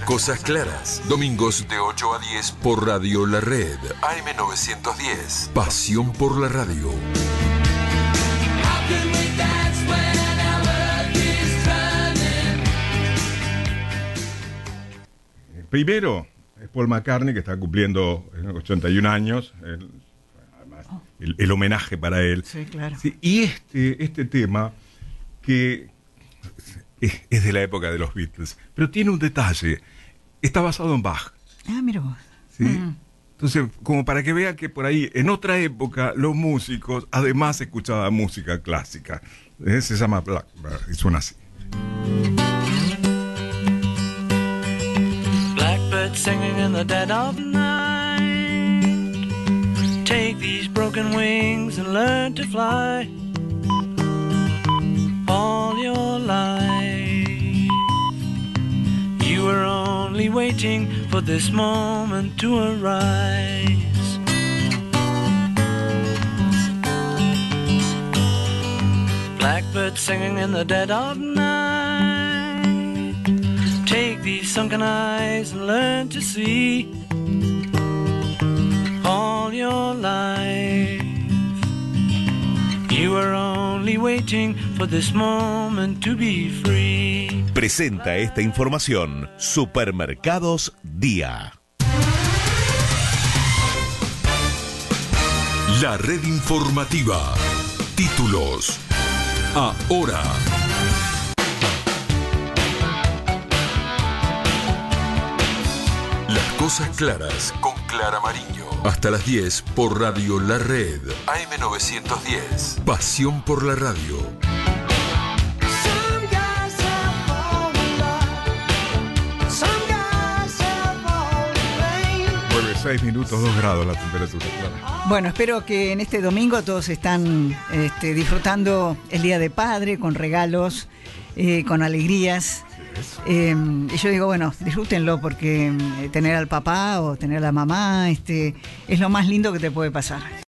Cosas Claras, domingos de 8 a 10 por Radio La Red, AM910. Pasión por la radio. Primero, es Paul McCartney, que está cumpliendo 81 años. Además, el homenaje para él. Sí, claro. Sí, y este tema, que es de la época de los Beatles, pero tiene un detalle. Está basado en Bach. Ah, mira vos. ¿Sí? Entonces, como para que vean que por ahí, en otra época, los músicos además escuchaban música clásica. Se llama Blackbird y suena así. Blackbird singing in the dead of night. Take these broken wings and learn to fly. All your life you were only waiting for this moment to arise. Blackbird singing in the dead of night. Take these sunken eyes and learn to see. All your life you were only waiting for this moment to be free. Presenta esta información Supermercados Día. La red informativa. Títulos. Ahora. Las Cosas Claras con Clara Mariño. Hasta las 10 por Radio La Red. AM910. Pasión por la radio. 6 minutos, 2 grados la temperatura. Claro. Bueno, espero que en este domingo todos están disfrutando el Día de Padre, con regalos, con alegrías. Y yo digo, bueno, disfrútenlo, porque tener al papá o tener a la mamá es lo más lindo que te puede pasar.